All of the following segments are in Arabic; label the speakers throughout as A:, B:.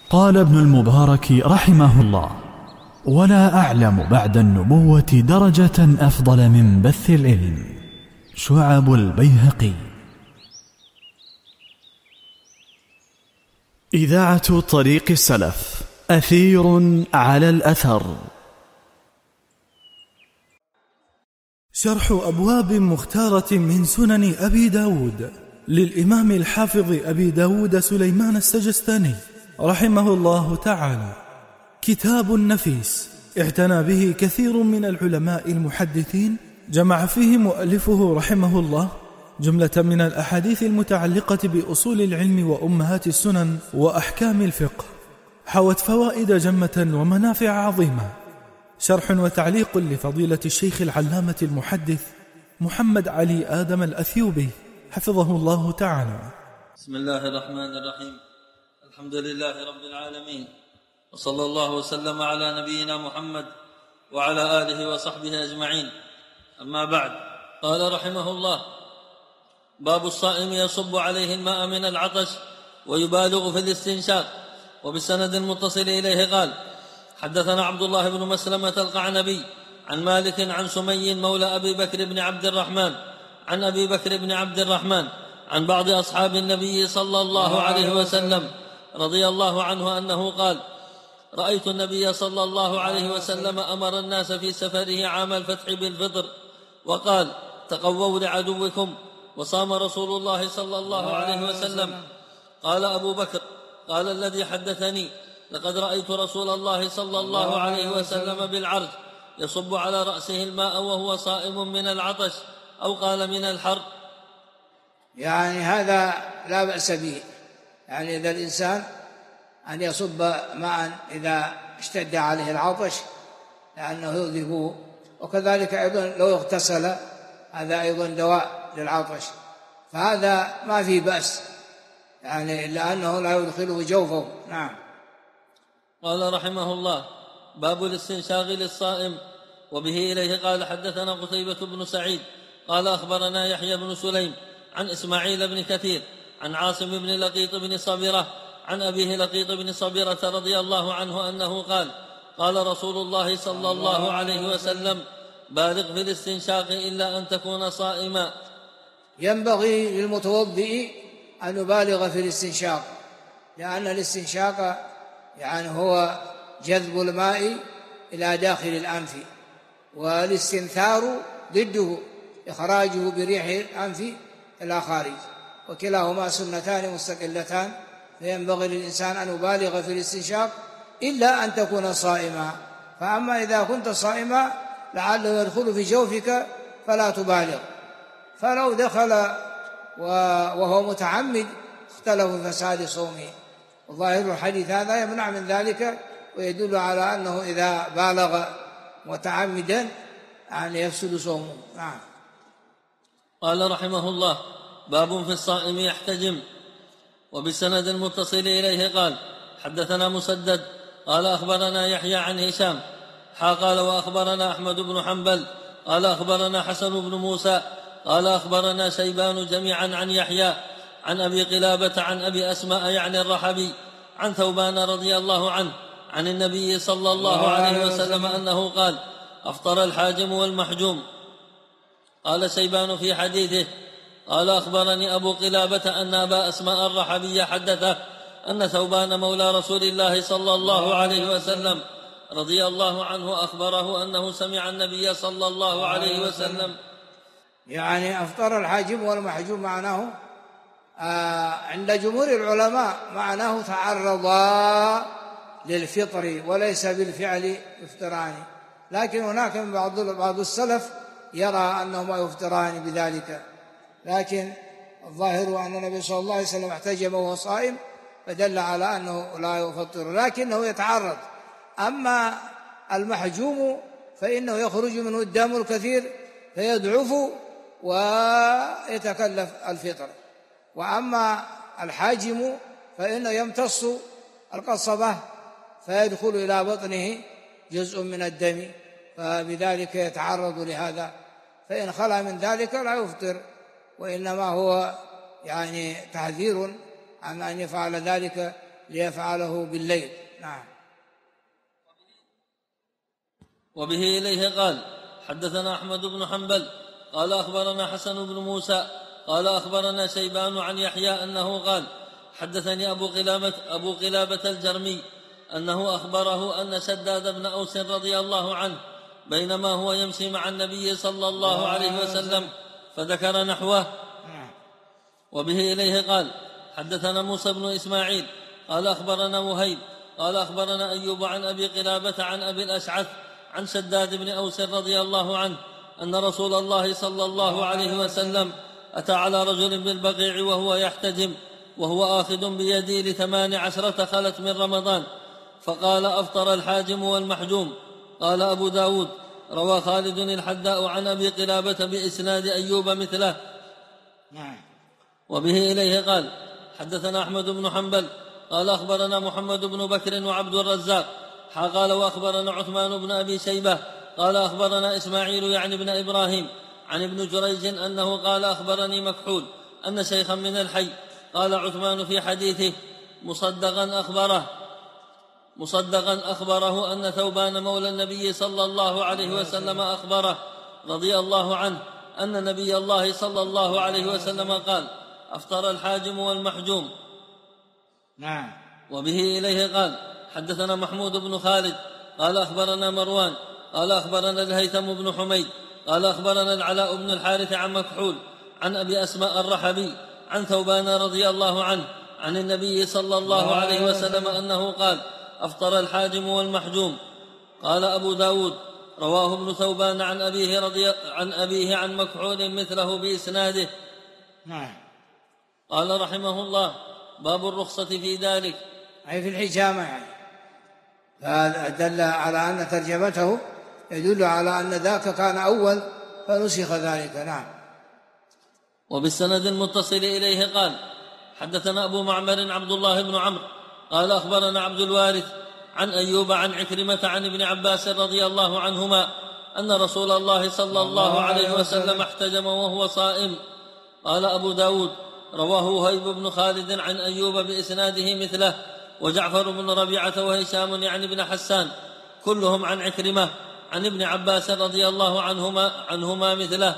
A: قال ابن المبارك رحمه الله: ولا أعلم بعد النبوة درجة أفضل من بث العلم. شعب البيهقي. إذاعة طريق السلف، أثير على الأثر.
B: شرح أبواب مختارة من سنن أبي داود للإمام الحافظ أبي داود سليمان السجستاني رحمه الله تعالى. كتاب نفيس اعتنى به كثير من العلماء المحدثين، جمع فيه مؤلفه رحمه الله جملة من الأحاديث المتعلقة بأصول العلم وأمهات السنن وأحكام الفقه، حوت فوائد جمة ومنافع عظيمة. شرح وتعليق لفضيلة الشيخ العلامة المحدث محمد علي آدم الأثيوبي حفظه الله تعالى.
C: بسم الله الرحمن الرحيم. الحمد لله رب العالمين، وصلى الله وسلم على نبينا محمد وعلى آله وصحبه أجمعين. أما بعد، قال رحمه الله: باب الصائم يصب عليه الماء من العطش ويبالغ في الاستنشاق. وبسند متصل إليه قال: حدثنا عبد الله بن مسلمة القعنبي عن مالك عن سمي مولى أبي بكر بن عبد الرحمن عن أبي بكر بن عبد الرحمن عن بعض أصحاب النبي صلى الله عليه وسلم رضي الله عنه أنه قال: رأيت النبي صلى الله عليه وسلم أمر الناس في سفره عام الفتح بالفطر، وقال: تقووا لعدوكم. وصام رسول الله صلى الله عليه وسلم. قال أبو بكر: قال الذي حدثني: لقد رأيت رسول الله صلى الله عليه وسلم بالعرج يصب على رأسه الماء وهو صائم من العطش، أو قال من الحر.
D: يعني هذا لا بأس به، يعني إذا الإنسان أن يصب ماء إذا اشتد عليه العطش لأنه يذهبه، وكذلك أيضا لو اغتسل هذا أيضا دواء للعطش، فهذا ما فيه بأس، يعني إلا أنه لا يدخله جوفه. نعم.
C: قال رحمه الله: باب الاستنشاق للصائم. وبه إليه قال: حدثنا قتيبة بن سعيد قال: أخبرنا يحيى بن سليم عن إسماعيل بن كثير عن عاصم بن لقيط بن صبرة عن أبيه لقيط بن صبرة رضي الله عنه أنه قال: قال رسول الله صلى الله عليه وسلم: بالغ في الاستنشاق إلا أن تكون صائما.
D: ينبغي للمتوضئ أن يبالغ في الاستنشاق، لأن الاستنشاق يعني هو جذب الماء إلى داخل الأنف، والاستنثار ضده إخراجه بريح الأنف إلى خارج، وكلاهما سنتان مستقلتان، فينبغي للإنسان أن يبالغ في الاستنشاق إلا أن تكون صائما. فأما إذا كنت صائما لعله يدخل في جوفك فلا تبالغ، فلو دخل وهو متعمد اختلف في فساد صومه، وظاهر الحديث هذا يمنع من ذلك، ويدل على أنه إذا بالغ متعمدا يعني يفسد صومه. نعم.
C: قال رحمه الله: باب في الصائم يحتجم. وبسند متصل إليه قال: حدثنا مسدد قال: أخبرنا يحيى عن هشام قال: وأخبرنا أحمد بن حنبل قال: أخبرنا حسن بن موسى قال: أخبرنا شيبان جميعا عن يحيى عن أبي قلابة عن أبي أسماء يعني الرحبي عن ثوبان رضي الله عنه عن النبي صلى الله عليه وسلم أنه قال: أفطر الحاجم والمحجوم. قال شيبان في حديثه: قال: أخبرني أبو قلابة أن أبا أسماء الرحبي حدثه أن ثوبان مولى رسول الله صلى الله عليه وسلم رضي الله عنه أخبره أنه سمع النبي صلى الله عليه وسلم.
D: يعني أفطر الحاجم والمحجوم معناه عند جمهور العلماء معناه تعرضا للفطر وليس بالفعل يفطران، لكن هناك من بعض السلف يرى أنهما يفطران بذلك، لكن الظاهر أن النبي صلى الله عليه وسلم احتجم وهو صائم فدل على أنه لا يفطر، لكنه يتعرض. أما المحجوم فإنه يخرج منه الدم الكثير فيضعف ويتكلف الفطر، وأما الحاجم فإنه يمتص القصبة فيدخل إلى بطنه جزء من الدم، فبذلك يتعرض لهذا، فإن خلا من ذلك لا يفطر، وإنما هو يعني تحذير عن أن يفعل ذلك ليفعله بالليل. نعم.
C: وبه إليه قال حدثنا أحمد بن حنبل قال أخبرنا حسن بن موسى قال أخبرنا شيبان عن يحيى أنه قال حدثني أبو قلابة الجرمي أنه أخبره أن شداد بن أوس رضي الله عنه بينما هو يمشي مع النبي صلى الله عليه وسلم فذكر نحوه. وبه إليه قال حدثنا موسى بن إسماعيل قال أخبرنا وهيب قال أخبرنا أيوب عن أبي قلابة عن أبي الأشعث عن شداد بن أوس رضي الله عنه أن رسول الله صلى الله عليه وسلم أتى على رجل بالبقيع وهو يحتجم وهو آخذ بيدي ل18 خلت من رمضان، فقال أفطر الحاجم والمحجوم. قال أبو داود روى خالد الحداء عن أبي قلابة بإسناد أيوب مثله. وبه إليه قال حدثنا أحمد بن حنبل قال أخبرنا محمد بن بكر وعبد الرزاق قال وأخبرنا عثمان بن أبي شيبة قال أخبرنا إسماعيل يعني بن إبراهيم عن ابن جريج أنه قال أخبرني مكحول أن شيخا من الحي قال عثمان في حديثه مصدقا أخبره أن ثوبان مولى النبي صلى الله عليه وسلم أخبره رضي الله عنه أن نبي الله صلى الله عليه وسلم قال أفطر الحاجم والمحجوم.
D: نعم.
C: وبه إليه قال حدثنا محمود بن خالد قال أخبرنا مروان قال أخبرنا الهيثم بن حميد قال أخبرنا العلاء بن الحارث عن مكحول عن أبي أسماء الرحبي عن ثوبان رضي الله عنه عن النبي صلى الله عليه وسلم أنه قال أفطر الحاجم والمحجوم. قال أبو داود رواه ابن ثوبان عن أبيه عن مكحول مثله بإسناده. قال رحمه الله باب الرخصة في ذلك،
D: أي في الحجامة يعني. فهذا دل على أن ترجمته يدل على أن ذاك كان أول فنسخ ذلك. نعم.
C: وبالسند المتصل إليه قال حدثنا أبو معمر عبد الله بن عمرو قال أخبرنا عبد الوارث عن أيوب عن عكرمة عن ابن عباس رضي الله عنهما أن رسول الله صلى الله عليه وسلم احتجم وهو صائم. قال أبو داود رواه وهيب بن خالد عن أيوب بإسناده مثله، وجعفر بن ربيعة وهشام يعني بن حسان كلهم عن عكرمة عن ابن عباس رضي الله عنهما مثله.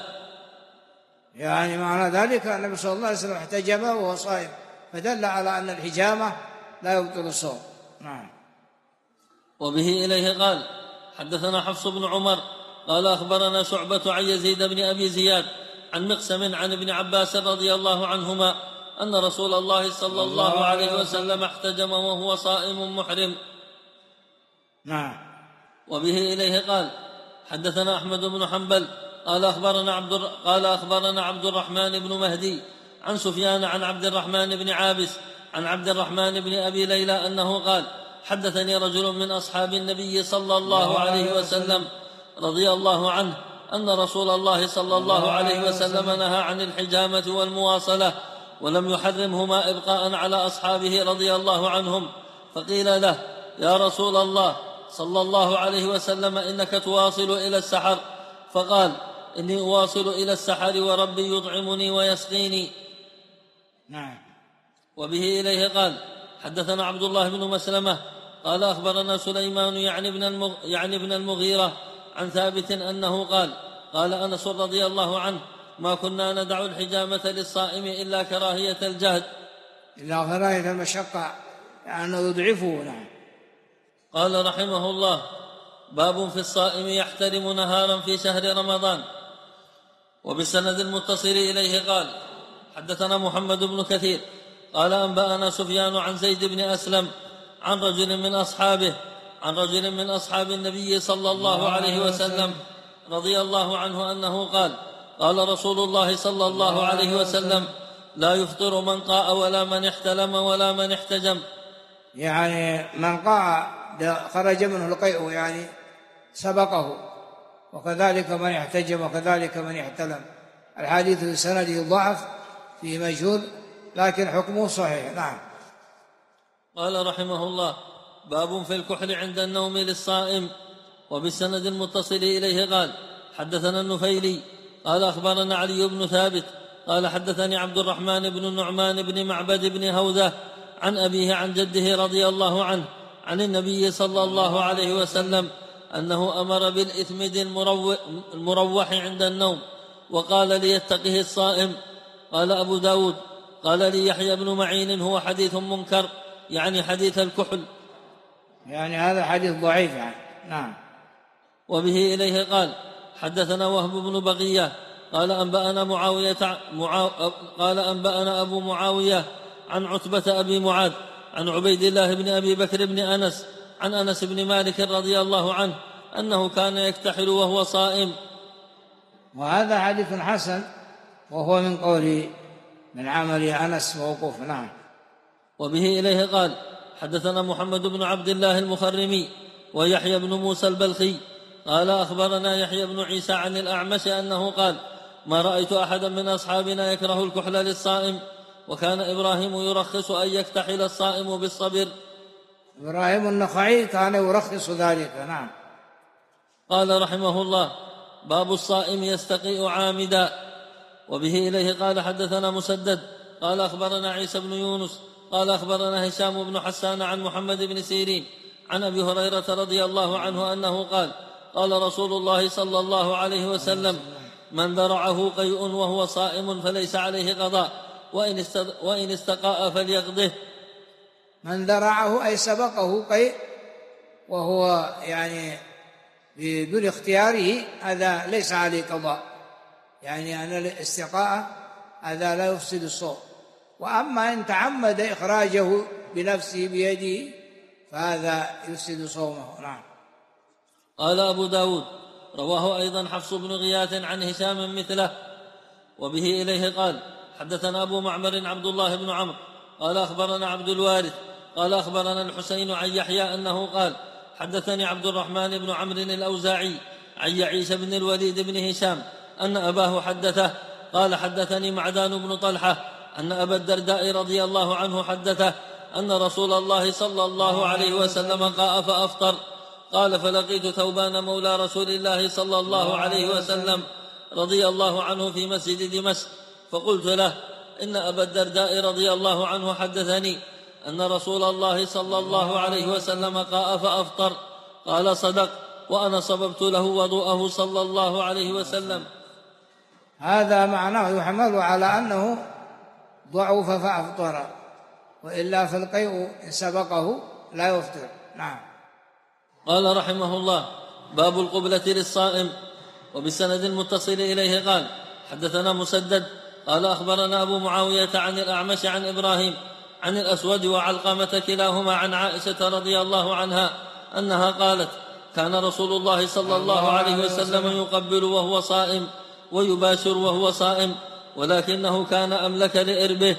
D: يعني معنى ذلك أن النبي صلى الله عليه وسلم احتجم وهو صائم، فدل على أن الحجامة لا يبطل الصوم. نعم.
C: وبه إليه قال حدثنا حفص بن عمر قال أخبرنا شعبة عن يزيد بن أبي زياد عن مقسم عن ابن عباس رضي الله عنهما أن رسول الله صلى الله عليه وسلم احتجم وهو صائم محرم.
D: نعم.
C: وبه إليه قال حدثنا أحمد بن حنبل قال أخبرنا عبد الرحمن بن مهدي عن سفيان عن عبد الرحمن بن عابس عن عبد الرحمن بن أبي ليلى أنه قال حدثني رجل من أصحاب النبي صلى الله عليه وسلم رضي الله عنه أن رسول الله صلى الله عليه وسلم نهى عن الحجامة والمواصلة ولم يحرمهما إبقاء على أصحابه رضي الله عنهم، فقيل له يا رسول الله صلى الله عليه وسلم إنك تواصل إلى السحر، فقال إني أواصل إلى السحر وربي يطعمني ويسقيني.
D: نعم.
C: وبه إليه قال حدثنا عبد الله بن مسلمة قال أخبرنا سليمان يعني ابن المغيرة عن ثابت أنه قال أنس رضي الله عنه ما كنا ندع الحجامة للصائم إلا كراهية الجهد،
D: إلا كراهية المشقة يعني يضعفه. نعم.
C: قال رحمه الله باب في الصائم يحترم نهارا في شهر رمضان. وبالسند المتصل إليه قال حدثنا محمد بن كثير قال أنبأنا سفيان عن زيد بن أسلم عن رجل من أصحاب النبي صلى الله عليه وسلم رضي الله عنه أنه قال رسول الله صلى الله عليه وسلم لا يفطر من قاء ولا من احتلم ولا من احتجم.
D: يعني من قاء خرج منه القيء يعني سبقه، وكذلك من احتجم وكذلك من احتلم. الحديث في سنده ضعف فيه مجهول لكن حكمه صحيح. نعم.
C: قال رحمه الله باب في الكحل عند النوم للصائم. وبالسند المتصل إليه قال حدثنا النفيلي قال أخبرنا علي بن ثابت قال حدثني عبد الرحمن بن النعمان بن معبد بن هوذة عن أبيه عن جده رضي الله عنه عن النبي صلى الله عليه وسلم أنه أمر بالإثمد المروح عند النوم وقال ليتقه الصائم. قال أبو داود قال لي يحيى بن معين هو حديث منكر، يعني حديث الكحل،
D: يعني هذا حديث ضعيف يعني. نعم.
C: وبه إليه قال حدثنا وهب بن بقية قال أنبأنا أبو معاوية عن عتبة أبي معاذ عن عبيد الله بن أبي بكر بن أنس عن أنس بن مالك رضي الله عنه أنه كان يكتحل وهو صائم.
D: وهذا حديث حسن، وهو من عمل أنس موقوف. نعم.
C: وبه إليه قال حدثنا محمد بن عبد الله المخرمي ويحيى بن موسى البلخي قال أخبرنا يحيى بن عيسى عن الأعمش أنه قال ما رأيت أحدا من أصحابنا يكره الكحل للصائم، وكان إبراهيم يرخص أن يكتحل الصائم بالصبر.
D: إبراهيم النخعي كان يرخص ذلك. نعم.
C: قال رحمه الله باب الصائم يستقيء عامدا. وبه إليه قال حدثنا مسدد قال أخبرنا عيسى بن يونس قال أخبرنا هشام بن حسان عن محمد بن سيرين عن أبي هريرة رضي الله عنه أنه قال قال رسول الله صلى الله عليه وسلم من ذرعه قيء وهو صائم فليس عليه قضاء وإن استقاء فليقضه.
D: من ذرعه أي سبقه قيء وهو يعني بدون اختياره هذا ليس عليه قضاء، يعني أن الاستقاء هذا لا يفسد الصوم. وأما إن تعمد إخراجه بنفسه بيده فهذا يفسد صومه. نعم.
C: قال أبو داود رواه أيضا حفص بن غياث عن هشام مثله. وبه إليه قال حدثنا أبو معمر عبد الله بن عمرو قال أخبرنا عبد الوارث قال أخبرنا الحسين عن يحيى أنه قال حدثني عبد الرحمن بن عمرو الأوزاعي عن يعيش بن الوليد بن هشام أن أباه حدثه قال حدثني معدان بن طلحة أن أبا الدرداء رضي الله عنه حدثه أن رسول الله صلى الله عليه وسلم قاء فأفطر. قال فلقيت ثوبان مولى رسول الله صلى الله عليه وسلم رضي الله عنه في مسجد دمشق فقلت له إن أبا الدرداء رضي الله عنه حدثني أن رسول الله صلى الله عليه وسلم قاء فأفطر. قال صدق وأنا صببت له وضوءه صلى الله عليه وسلم.
D: هذا معناه يحمل على أنه ضعف فأفطر، وإلا فالقيء إن سبقه لا يفطر. نعم.
C: قال رحمه الله باب القبلة للصائم. وبسند المتصل إليه قال حدثنا مسدد قال أخبرنا أبو معاوية عن الأعمش عن إبراهيم عن الأسود وعلقمة كلاهما عن عائشة رضي الله عنها أنها قالت كان رسول الله صلى الله عليه وسلم يقبل وهو صائم ويباشر وهو صائم ولكنه كان أملك لإربه.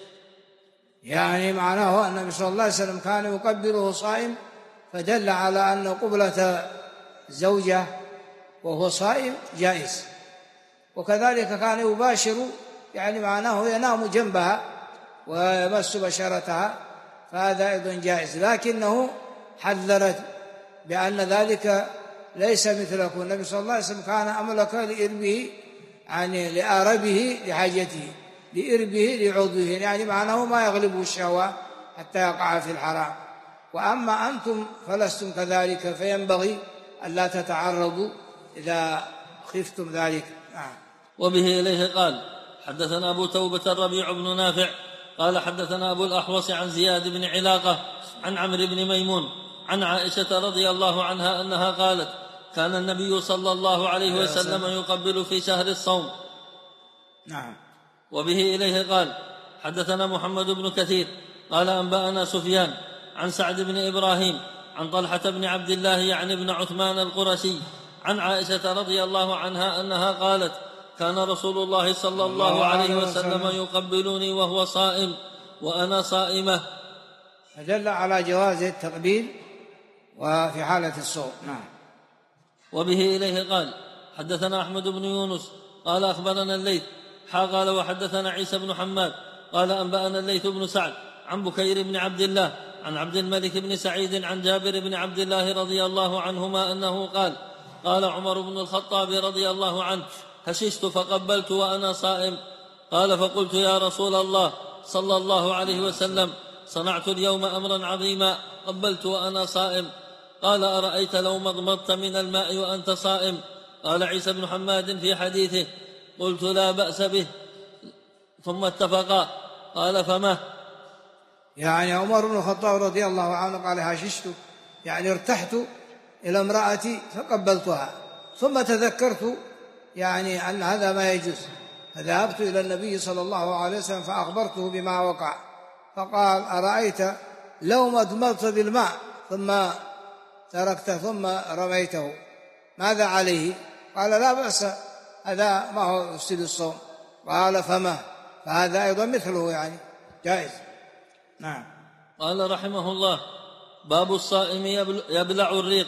D: يعني معناه أن النبي صلى الله عليه وسلم كان يقبله صائم، فدل على أن قبلة زوجة وهو صائم جائز. وكذلك كان يباشر، يعني معناه ينام جنبها ويمس بشرتها، فهذا أيضا جائز، لكنه حذرت بأن ذلك ليس مثله. النبي صلى الله عليه وسلم كان أملك لإربه، يعني لآربه لحاجته، لإربه لعضوه، يعني معناه ما يغلبه الشهوة حتى يقع في الحرام. وأما أنتم فلستم كذلك، فينبغي ألا تتعرضوا إذا خفتم ذلك.
C: وبه إليه قال حدثنا أبو توبة الربيع بن نافع قال حدثنا أبو الأحوص عن زياد بن علاقة عن عمرو بن ميمون عن عائشة رضي الله عنها أنها قالت كان النبي صلى الله عليه وسلم يقبل في شهر الصوم.
D: نعم.
C: وبه إليه قال حدثنا محمد بن كثير قال أنبأنا سفيان عن سعد بن إبراهيم عن طلحة بن عبد الله يعني بن عثمان القرشي عن عائشة رضي الله عنها أنها قالت كان رسول الله صلى الله عليه وسلم يقبلني وهو صائم وأنا صائمة.
D: فدل على جواز التقبيل وفي حالة الصوم. نعم.
C: وبه إليه قال حدثنا أحمد بن يونس قال أخبرنا الليث قال وحدثنا عيسى بن حماد قال أنبأنا الليث بن سعد عن بكير بن عبد الله عن عبد الملك بن سعيد عن جابر بن عبد الله رضي الله عنهما أنه قال قال عمر بن الخطاب رضي الله عنه هششت فقبلت وأنا صائم. قال فقلت يا رسول الله صلى الله عليه وسلم صنعت اليوم أمرا عظيما، قبلت وأنا صائم. قال أرأيت لو مضمضت من الماء وأنت صائم؟ قال عيسى بن حماد في حديثه: قلت لا بأس به. ثم اتفقا. قال فما؟
D: يعني عمر بن الخطاب رضي الله عنه قال: هششت، يعني ارتحت إلى امرأتي فقبلتها، ثم تذكرت يعني أن هذا ما يجوز، فذهبت إلى النبي صلى الله عليه وسلم فأخبرته بما وقع، فقال: أرأيت لو مضمضت بالماء ثم تركته ثم رميته ماذا عليه؟ قال: لا بأس، هذا ما هو يفسد الصوم. قال: فما؟ فهذا أيضا مثله يعني جائز. نعم.
C: قال رحمه الله: باب الصائم يبلع الريق.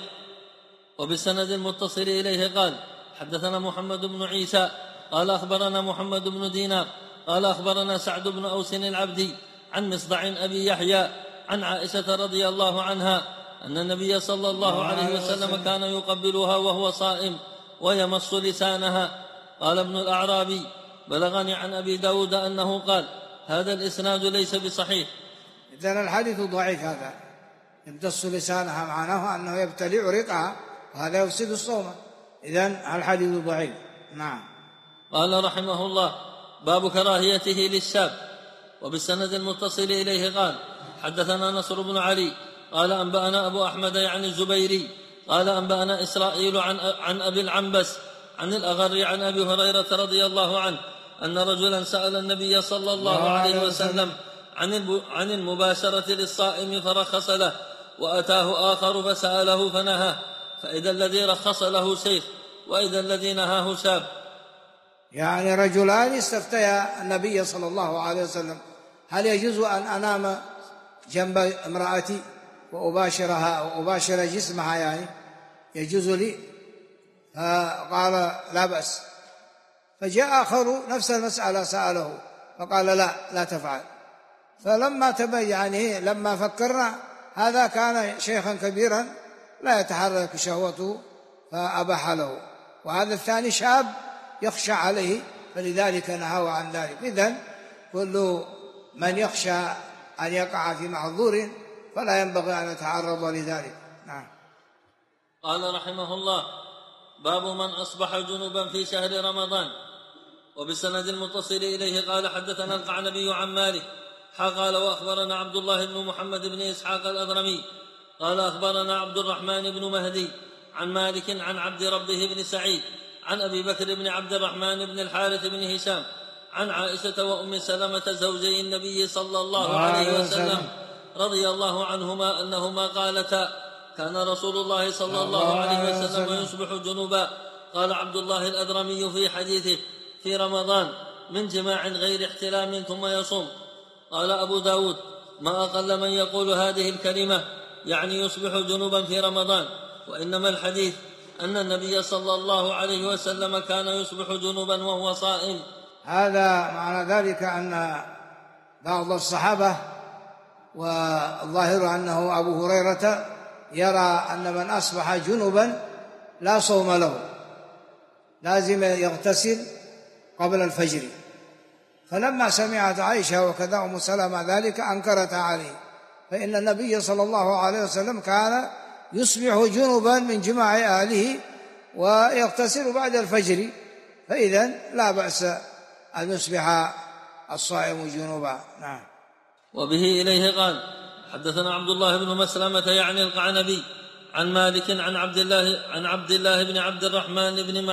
C: وبسند المتصل إليه قال: حدثنا محمد بن عيسى قال أخبرنا محمد بن دينار قال أخبرنا سعد بن أوس العبدي عن مصدع أبي يحيى عن عائشة رضي الله عنها أن النبي صلى الله عليه وسلم كان يقبلها وهو صائم ويمص لسانها. قال ابن الأعرابي: بلغني عن أبي داود أنه قال: هذا الإسناد ليس بصحيح.
D: إذن الحديث ضعيف، هذا يمتص لسانها معناه أنه يبتلع ريقها، وهذا يفسد الصوم، إذن الحديث ضعيف. نعم.
C: قال رحمه الله: باب كراهيته للشاب. وبالسند المتصل إليه قال: حدثنا نصر بن علي قال أنبأنا أبو أحمد يعني الزبيري قال أنبأنا إسرائيل عن أبي العنبس عن الأغر عن أبي هريرة رضي الله عنه أن رجلا سأل النبي صلى الله عليه وسلم عن المباشرة للصائم فرخص له، وأتاه آخر فسأله فنهاه، فإذا الذي رخص له شيخ وإذا الذي نهاه شاب.
D: يعني رجلان استفتيا النبي صلى الله عليه وسلم: هل يجوز أن أنام جنب امرأتي وأباشرها وأباشر جسمها، يعني يجوز لي؟ فقال: لا بأس. فجاء آخر نفس المسألة سأله فقال: لا تفعل. فلما تبين يعني لما فكرنا هذا كان شيخا كبيرا لا يتحرك شهوته فأباح له، وهذا الثاني شاب يخشى عليه فلذلك نهاه عن ذلك. إذن كل من يخشى أن يقع في معذور فلا ينبغي أن يتعرض لذلك. نعم.
C: قال رحمه الله: باب من أصبح جنبا في شهر رمضان. وبسند المتصل إليه قال: حدثنا القعنبي عن مالك قال وأخبرنا عبد الله بن محمد بن إسحاق الأضرمي قال أخبرنا عبد الرحمن بن مهدي عن مالك عن عبد ربه بن سعيد عن أبي بكر بن عبد الرحمن بن الحارث بن هشام عن عائشة وأم سلمة زوجي النبي صلى الله عليه وسلم رضي الله عنهما أنهما قالتا: كان رسول الله صلى الله عليه وسلم يصبح جنبا. قال عبد الله الأضرمي في حديثه: في رمضان من جماع غير احتلام ثم يصوم. قال أبو داود: ما أقل من يقول هذه الكلمة، يعني يصبح جنبا في رمضان، وإنما الحديث أن النبي صلى الله عليه وسلم كان يصبح جنبا وهو صائم.
D: هذا معنى ذلك أن بعض الصحابة، والظاهر أنه أبو هريرة، يرى أن من أصبح جنبا لا صوم له، لازم يغتسل قبل الفجر. فلما سمعت عائشة وكذا أم سلمة ذلك أنكرتها عليه، فإن النبي صلى الله عليه وسلم كان يصبح جنبا من جماع أهله ويغتسل بعد الفجر، فإذن لا بأس أن يصبح الصائم جنبا. نعم.
C: وبه إليه قال: حدثنا عبد الله بن مسلمة يعني القعنبي عن مالك عن عبد الله بن عبد الرحمن بن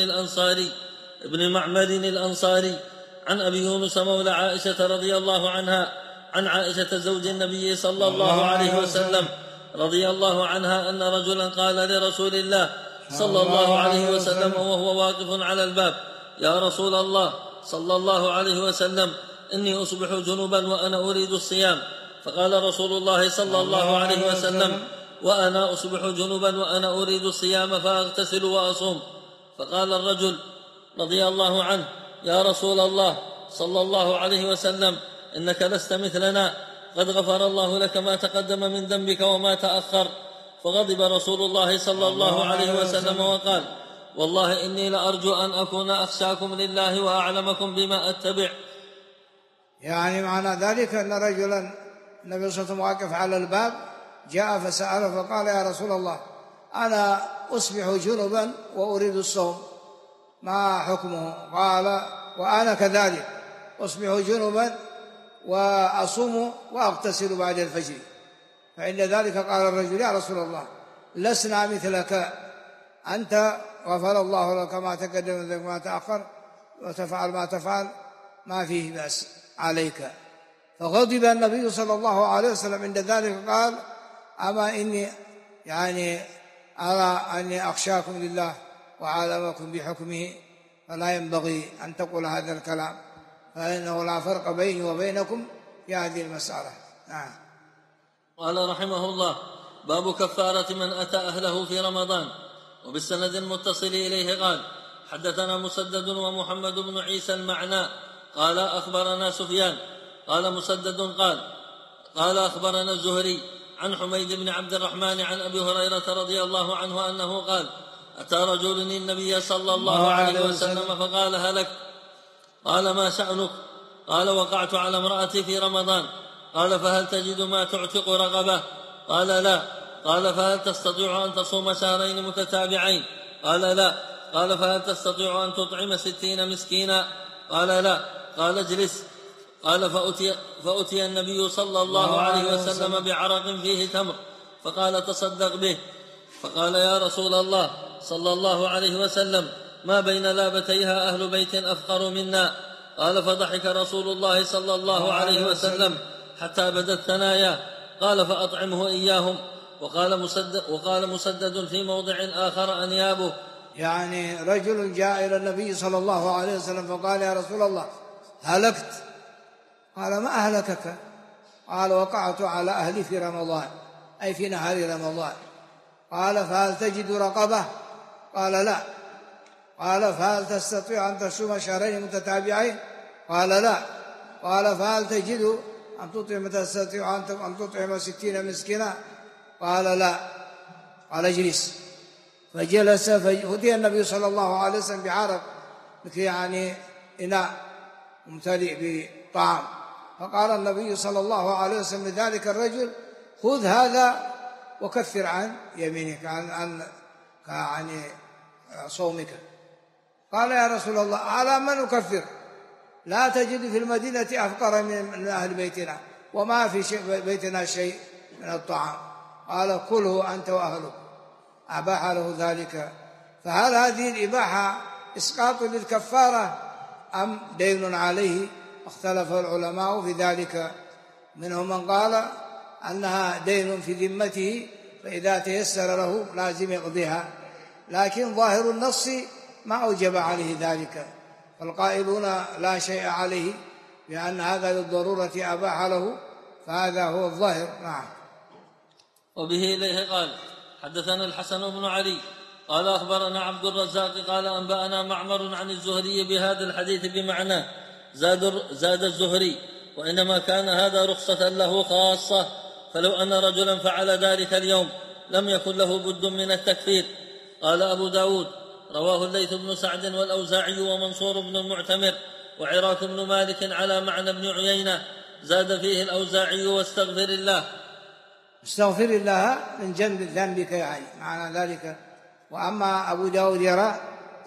C: معمر الأنصاري عن أبي يونس مولى عائشة رضي الله عنها عن عائشة زوج النبي صلى الله عليه وسلم رضي الله عنها أن رجلا قال لرسول الله صلى الله عليه وسلم وهو واقف على الباب: يا رسول الله صلى الله عليه وسلم، إني أصبح جنبا وأنا أريد الصيام. فقال رسول الله صلى الله عليه وسلم: وأنا أصبح جنبا وأنا أريد الصيام فأغتسل وأصوم. فقال الرجل رضي الله عنه: يا رسول الله صلى الله عليه وسلم، إنك لست مثلنا، قد غفر الله لك ما تقدم من ذنبك وما تأخر. فغضب رسول الله صلى الله عليه وسلم وقال: والله إني لأرجو أن أكون أخشاكم لله وأعلمكم بما أتبع.
D: يعني معنى ذلك أن رجلا النبي صلى الله عليه وسلم واقف على الباب، جاء فسأله فقال: يا رسول الله، أنا أصبح جنبا وأريد الصوم، ما حكمه؟ قال: وأنا كذلك أصبح جنبا وأصوم وأغتسل بعد الفجر. فعند ذلك قال الرجل: يا رسول الله، لسنا مثلك، أنت غفر الله لك ما تقدم من ذنبك وما تأخر، وتفعل ما تفعل، ما فيه بأس عليك. فغضب النبي صلى الله عليه وسلم عند ذلك، قال: أما إني أرى أني أخشاكم لله وعالمكم بحكمه، فلا ينبغي أن تقول هذا الكلام، فإنه لا فرق بيني وبينكم في هذه المسألة. نعم.
C: قال رحمه الله: باب كفارة من أتى أهله في رمضان. وبالسند المتصل إليه قال: حدثنا مسدد ومحمد بن عيسى المعنى قال: أخبرنا سفيان قال مسدد قال أخبرنا الزهري عن حميد بن عبد الرحمن عن أبي هريرة رضي الله عنه أنه قال: أتى رجل النبي صلى الله عليه وسلم فقال: هلك. قال: ما شأنك؟ قال: وقعت على امرأتي في رمضان. قال: فهل تجد ما تعتق رقبة؟ قال: لا. قال: فهل تستطيع أن تصوم شهرين متتابعين؟ قال: لا. قال: فهل تستطيع أن تطعم 60 مسكينا؟ قال: لا. قال: اجلس. قال: فأتي النبي صلى الله عليه وسلم بعرق فيه تمر، فقال: تصدق به. فقال: يا رسول الله صلى الله عليه وسلم، ما بين لابتيها أهل بيت أفقر منا. قال: فضحك رسول الله صلى الله عليه وسلم حتى بدت ثناياه. قال: فأطعمه إياهم. وقال مسدد في موضع آخر: أنيابه.
D: يعني رجل جاء إلى النبي صلى الله عليه وسلم فقال: يا رسول الله، هلكت. قال: ما أهلكك؟ قال: وقعت على أهلي في رمضان، أي في نهار رمضان. قال: فهل تجد رقبة؟ قال: لا. قال: فهل تستطيع أن تصوم شهرين متتابعين؟ قال: لا. قال: فهل تجد تستطيع أن تطعم 60 مسكينا؟ قال: لا. قال: اجلس. فجلس. فأتي النبي صلى الله عليه وسلم بعرق، إناء ممتلئ بطعام. فقال النبي صلى الله عليه وسلم لذلك الرجل: خذ هذا وكفر عن يمينك، عن صومك. قال: يا رسول الله، على من أكفر؟ لا تجد في المدينة أفقر من أهل بيتنا، وما في بيتنا شيء من الطعام. قال: كله أنت وأهلك. أباح له ذلك. فهل هذه الإباحة إسقاط للكفارة أم دين عليه؟ اختلف العلماء في ذلك. منهم من قال أنها دين في ذمته، فإذا تيسر له لازم يقضيها، لكن ظاهر النص ما أوجب عليه ذلك، فالقائلون لا شيء عليه بأن هذا للضرورة أباح له، فهذا هو الظاهر. نعم.
C: وبه إليه قال: حدثنا الحسن بن علي قال: أخبرنا عبد الرزاق قال: أنبأنا معمر عن الزهري بهذا الحديث بمعناه، زاد الزهري: وإنما كان هذا رخصة له خاصة، فلو أن رجلا فعل ذلك اليوم لم يكن له بد من التكفير. قال أبو داود: رواه الليث بن سعد والأوزاعي ومنصور بن المعتمر وعراك بن مالك على معنى ابن عيينة، زاد فيه الأوزاعي: واستغفر الله.
D: استغفر الله من جنب ذنبك، معنى ذلك. وأما أبو داود يرى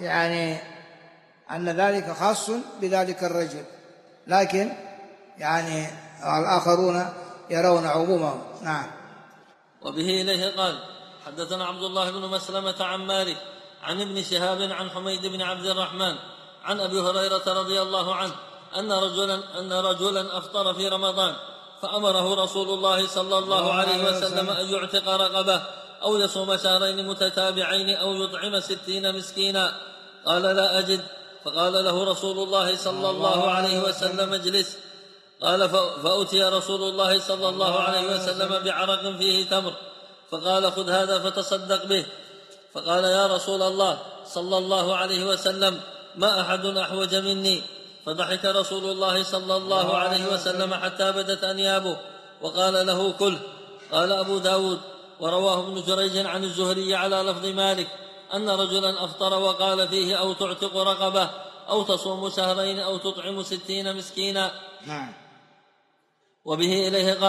D: أن ذلك خاص بذلك الرجل، لكن الآخرون يرون عمومه. نعم.
C: وبه إليه قال: حدثنا عبد الله بن مسلمة عن مالك عن ابن شهاب عن حميد بن عبد الرحمن عن أبي هريرة رضي الله عنه أن رجلا أفطر في رمضان، فأمره رسول الله صلى الله عليه وسلم أن يعتق رقبة أو يصوم شهرين متتابعين أو يطعم 60 مسكينا. قال: لا أجد. فقال له رسول الله صلى الله عليه وسلم: اجلس. قال: فأتي رسول الله صلى الله عليه وسلم بعرق فيه تمر، فقال: خذ هذا فتصدق به. فقال: يا رسول الله صلى الله عليه وسلم، ما أحد أحوج مني. فضحك رسول الله صلى الله عليه وسلم حتى بدت أنيابه، وقال له: كل. قال أبو داود: ورواه ابن جريج عن الزهري على لفظ مالك أن رجلا أفطر وقال فيه: أو تعتق رقبة أو تصوم شهرين أو تطعم 60 مسكينا.
D: نعم.
C: وبه إليه قال: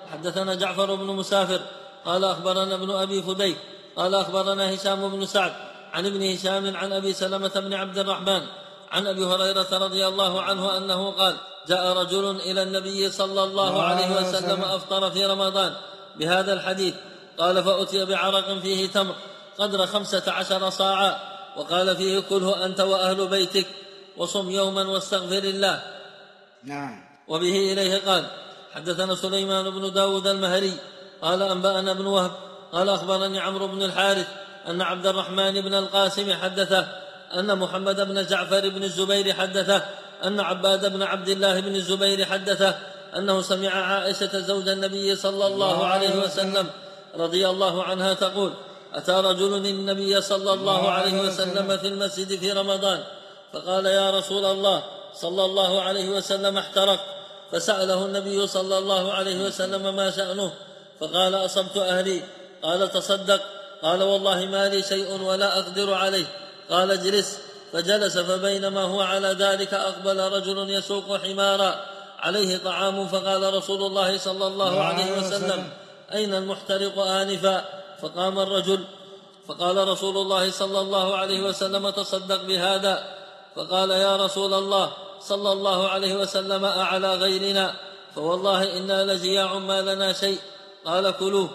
C: حدثنا جعفر بن مسافر قال أخبرنا ابن أبي فديك قال أخبرنا هشام بن سعد عن ابن هشام عن أبي سلمة بن عبد الرحمن عن أبي هريرة رضي الله عنه أنه قال جاء رجل إلى النبي صلى الله عليه وسلم أفطر في رمضان بهذا الحديث قال فأتي بعرق فيه تمر قدر 15 صاعا وقال فيه كله أنت وأهل بيتك وصم يوما واستغفر الله.
D: نعم.
C: وبه إليه قال حدثنا سليمان بن داود المهري قال أنبأنا بن وهب قال أخبرني عمرو بن الحارث أن عبد الرحمن بن القاسم حدثه أن محمد بن جعفر بن الزبير حدثه أن عباد بن عبد الله بن الزبير حدثه أنه سمع عائشة زوج النبي صلى الله عليه وسلم رضي الله عنها تقول أتى رجل النبي صلى الله عليه وسلم في المسجد في رمضان فقال يا رسول الله صلى الله عليه وسلم احترق، فسأله النبي صلى الله عليه وسلم ما شأنه فقال أصبت أهلي. قال تصدق. قال والله ما لي شيء ولا أقدر عليه. قال اجلس. فجلس فبينما هو على ذلك أقبل رجل يسوق حمارا عليه طعام فقال رسول الله صلى الله عليه وسلم أين المحترق آنفا؟ فقام الرجل فقال رسول الله صلى الله عليه وسلم تصدق بهذا. فقال يا رسول الله صلى الله عليه وسلم أعلى غيرنا فوالله إنا لجياع ما لنا شيء. قال كلوه.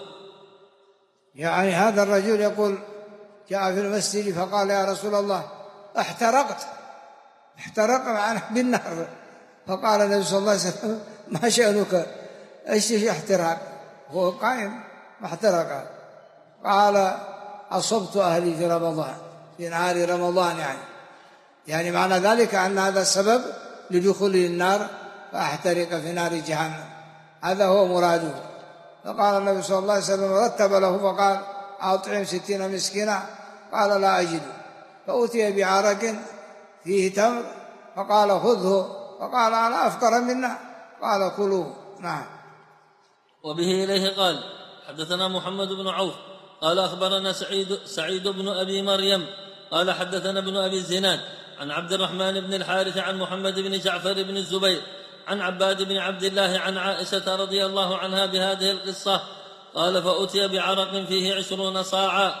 D: يعني هذا الرجل يقول جاء في المسجد فقال يا رسول الله احترق معنا بالنار. فقال النبي صلى الله عليه وسلم ما شأنك؟ ايش احتراق؟ هو قائم ما احترق. قال أصبت أهلي في رمضان في نهار رمضان يعني معنى ذلك أن هذا السبب لدخولي النار فأحترق في نار جهنم، هذا هو مراده. فقال النبي صلى الله عليه وسلم رتب له فقال أطعم 60 مسكينا. قال لا أجد. فأتي بعرق فيه تمر فقال خذه. فقال أنا أفطر منا. قال كلوه. نعم.
C: وبه إليه قال حدثنا محمد بن عوف قال أخبرنا سعيد بن أبي مريم قال حدثنا ابن أبي الزناد عن عبد الرحمن بن الحارث عن محمد بن جعفر بن الزبير عن عباد بن عبد الله عن عائشة رضي الله عنها بهذه القصة. قال فأتي بعرق فيه 20 صاعا.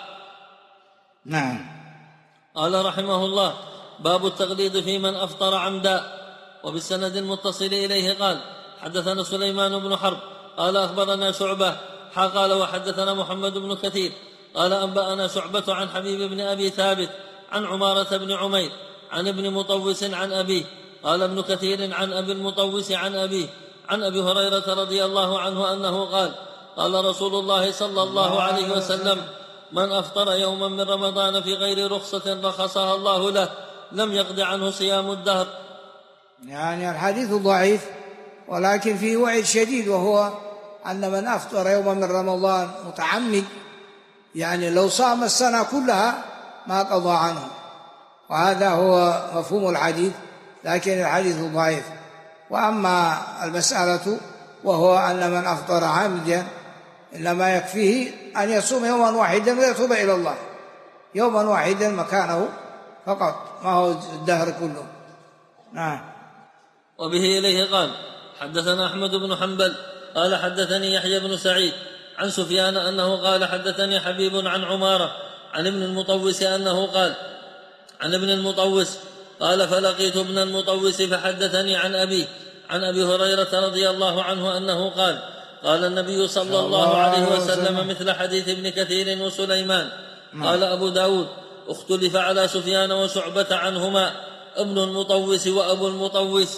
D: نعم.
C: قال رحمه الله باب التغليظ في من أفطر عمدا. وبالسند المتصل إليه قال حدثنا سليمان بن حرب قال أخبرنا شعبة قال وحدثنا محمد بن كثير قال أنبأنا شعبة عن حبيب بن أبي ثابت عن عمارة بن عمير عن ابن مطوس عن أبيه. قال ابن كثير عن أبي المطوس عن أبيه عن أبي هريرة رضي الله عنه أنه قال قال رسول الله صلى الله عليه وسلم من أفطر يوما من رمضان في غير رخصة رخصها الله له لم يقض عنه صيام الدهر.
D: يعني الحديث ضعيف ولكن فيه وعيد شديد، وهو أن من أفطر يوما من رمضان متعمد يعني لو صام السنة كلها ما قضى عنه، وهذا هو مفهوم الحديث، لكن الحديث ضعيف. وأما المسألة وهو أن من أفطر عامدا إنما يكفيه أن يصوم يوما واحدا ويتوب إلى الله يوما واحدا مكانه فقط، ما هو الدهر كله. نعم.
C: وبه إليه قال حدثنا أحمد بن حنبل قال حدثني يحيى بن سعيد عن سفيان أنه قال حدثني حبيب عن عمارة عن ابن المطوس أنه قال عن ابن المطوس قال فلقيت ابن المطوس فحدثني عن أبيه عن أبي هريرة رضي الله عنه أنه قال قال النبي صلى الله عليه وسلم مثل حديث ابن كثير وسليمان. قال أبو داود اختلف على سفيان وشعبة عنهما ابن المطوس وأبو المطوس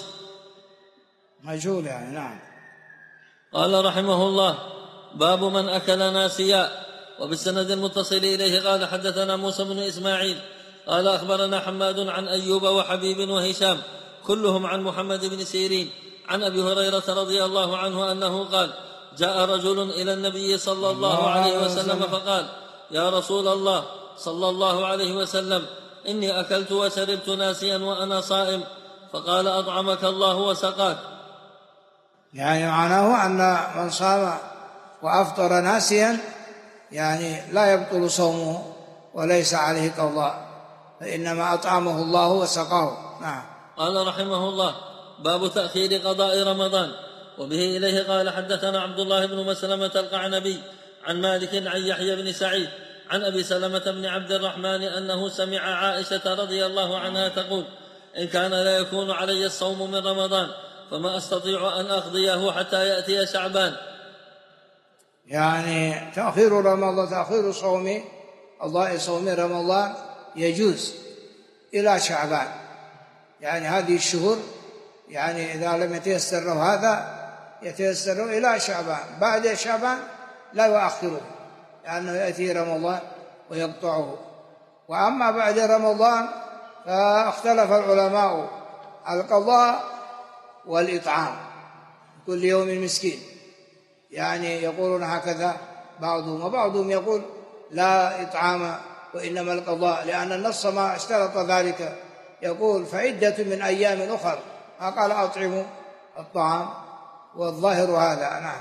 D: مجهول يعني. نعم.
C: قال رحمه الله باب من أكل ناسيا. وبالسند المتصل إليه قال حدثنا موسى بن إسماعيل قال أخبرنا حماد عن أيوب وحبيب وهشام كلهم عن محمد بن سيرين عن أبي هريرة رضي الله عنه أنه قال جاء رجل إلى النبي صلى الله عليه وسلم فقال يا رسول الله صلى الله عليه وسلم إني أكلت وشربت ناسيا وأنا صائم. فقال أطعمك الله وسقاك.
D: يعني معناه أن من صام وأفطر ناسيا يعني لا يبطل صومه وليس عليه قضاء، فإنما أطعمه الله وسقاه. نعم.
C: قال رحمه الله باب تأخير قضاء رمضان. وبه إليه قال حدثنا عبد الله بن مسلمة القعنبي عن مالك عن يحيى بن سعيد عن أبي سلمة بن عبد الرحمن أنه سمع عائشة رضي الله عنها تقول إن كان لا يكون علي الصوم من رمضان فما أستطيع أن أقضيه حتى يأتي شعبان.
D: يعني تأخير رمضان، تأخير صوم رمضان يجوز إلى شعبان، يعني هذه الشهور، يعني إذا لم يتيسر هذا يتيسر إلى شعبان، بعد شعبان لا يؤخره لأنه يأتي رمضان ويقطعه. وأما بعد رمضان فاختلف العلماء القضاء والإطعام كل يوم مسكين، يعني يقولون هكذا بعضهم، وبعضهم يقول لا إطعام وإنما القضاء، لأن النص ما اشترط ذلك، يقول فعدة من أيام أخر، ما قال أطعموا الطعام، والظاهر هذا. نعم.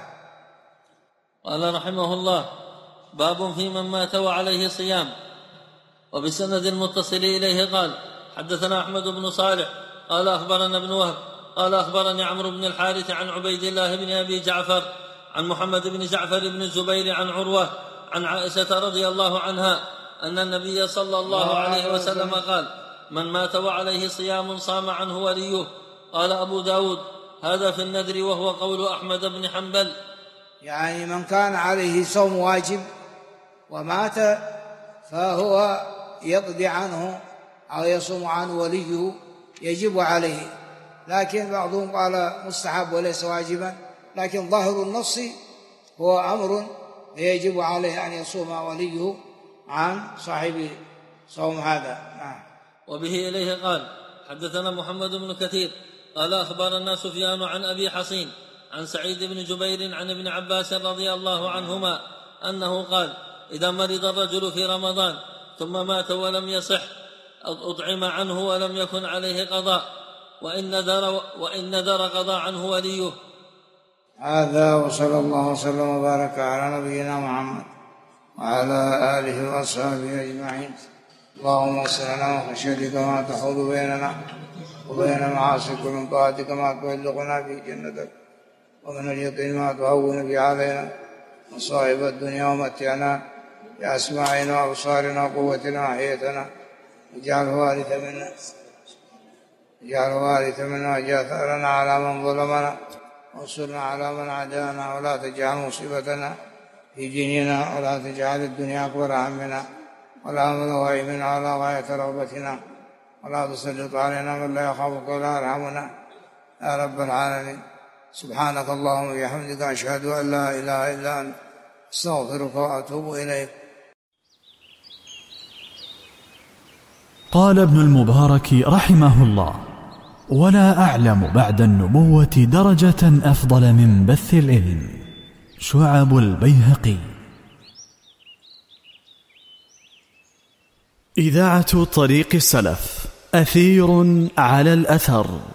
C: قال رحمه الله باب في من مات وعليه صيام. وبسند المتصل إليه قال حدثنا أحمد بن صالح قال أخبرنا ابن وهب قال أخبرني عمرو بن الحارث عن عبيد الله بن أبي جعفر عن محمد بن جعفر بن الزبير عن عروة عن عائشة رضي الله عنها أن النبي صلى الله عليه وسلم قال من مات وعليه صيام صام عنه وليه. قال أبو داود هذا في النذر وهو قول أحمد بن حنبل.
D: يعني من كان عليه صوم واجب ومات فهو يقضي عنه أو يصوم عنه وليه، يجب عليه، لكن بعضهم قال مستحب وليس واجبا، لكن ظاهر النص هو أمر يجب عليه أن يصوم وليه عن صاحب صوم هذا. نعم.
C: وبه إليه قال حدثنا محمد بن كثير قال أخبرنا سفيان عن أبي حصين عن سعيد بن جبير عن ابن عباس رضي الله عنهما أنه قال إذا مرض الرجل في رمضان ثم مات ولم يصح أطعم عنه ولم يكن عليه قضاء، وإن ندر قضى عنه وليه.
D: هذا وصلى الله وسلم وبارك على نبينا محمد وعلى آله وأصحابه أجمعين. اللهم اغفر لنا وخشيتك ما تحول بيننا وبين معاصيك، ومن طاعتك ما تبلغنا به جنتك، ومن اليقين ما تهون به علينا مصائب الدنيا، ومتعنا بأسماعنا وأبصارنا وقوتنا وحياتنا، واجعل وارث منا واجعل ثأرنا على من ظلمنا وانصرنا على من عادانا، ولا تجعل مصيبتنا في ديننا، ولا تجعل الدنيا أكبر همنا ولا مبلغ علمنا ولا غاية رغبتنا، ولا تسلط علينا من لا يخافك ولا يرحمنا يا رب العالمين. سبحانك اللهم وبحمدك أشهد أن لا إله إلا أنت أستغفرك وأتوب إليك.
A: قال ابن المبارك رحمه الله: ولا أعلم بعد النبوة درجة أفضل من بث العلم. شعب البيهقي. إذاعة طريق السلف، أثير على الأثر.